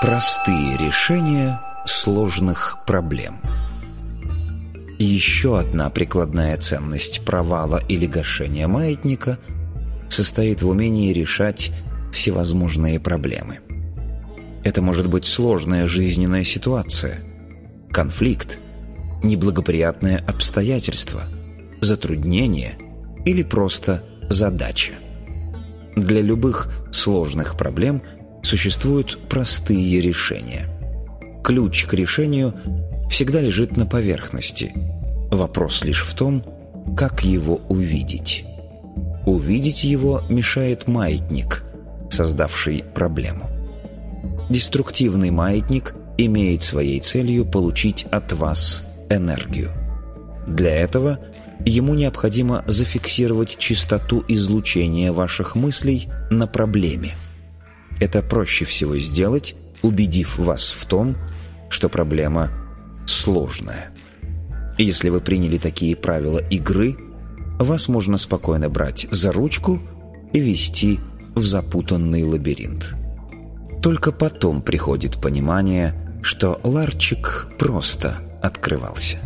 Простые решения сложных проблем. Еще одна прикладная ценность провала или гашения маятника состоит в умении решать всевозможные проблемы. Это может быть сложная жизненная ситуация, конфликт, неблагоприятное обстоятельство, затруднение или просто задача. Для любых сложных проблем существуют простые решения. Ключ к решению всегда лежит на поверхности. Вопрос лишь в том, как его увидеть. Увидеть его мешает маятник, создавший проблему. Деструктивный маятник имеет своей целью получить от вас энергию. Для этого ему необходимо зафиксировать частоту излучения ваших мыслей на проблеме. Это проще всего сделать, убедив вас в том, что проблема сложная. Если вы приняли такие правила игры, вас можно спокойно брать за ручку и вести в запутанный лабиринт. Только потом приходит понимание, что ларчик просто открывался.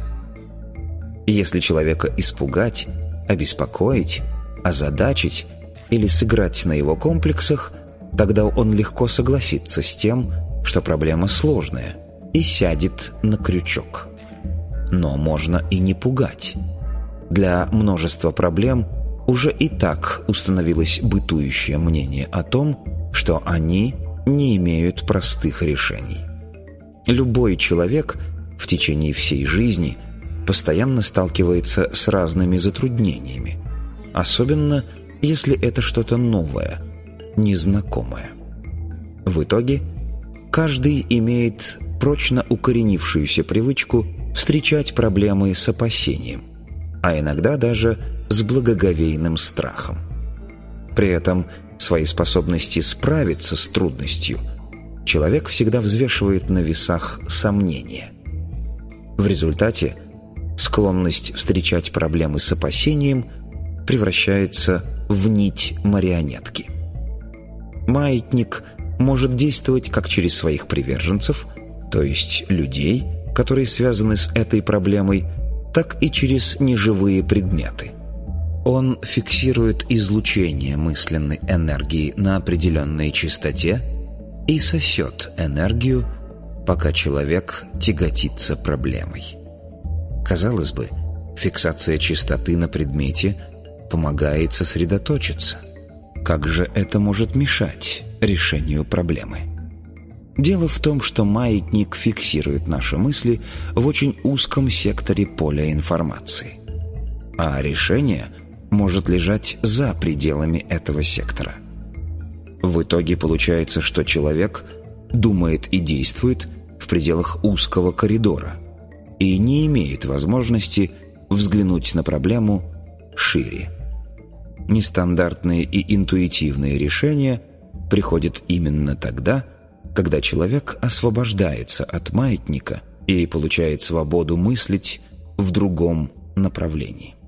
Если человека испугать, обеспокоить, озадачить или сыграть на его комплексах, тогда он легко согласится с тем, что проблема сложная, и сядет на крючок. Но можно и не пугать. Для множества проблем уже и так установилось бытующее мнение о том, что они не имеют простых решений. Любой человек в течение всей жизни постоянно сталкивается с разными затруднениями, особенно если это что-то новое, незнакомое. В итоге каждый имеет прочно укоренившуюся привычку встречать проблемы с опасением, а иногда даже с благоговейным страхом. При этом свои способности справиться с трудностью человек всегда взвешивает на весах сомнения. В результате склонность встречать проблемы с опасением превращается в нить марионетки. Маятник может действовать как через своих приверженцев, то есть людей, которые связаны с этой проблемой, так и через неживые предметы. Он фиксирует излучение мысленной энергии на определенной частоте и сосет энергию, пока человек тяготится проблемой. Казалось бы, фиксация частоты на предмете помогает сосредоточиться. Как же это может мешать решению проблемы? Дело в том, что маятник фиксирует наши мысли в очень узком секторе поля информации, а решение может лежать за пределами этого сектора. В итоге получается, что человек думает и действует в пределах узкого коридора и не имеет возможности взглянуть на проблему шире. Нестандартные и интуитивные решения приходят именно тогда, когда человек освобождается от маятника и получает свободу мыслить в другом направлении.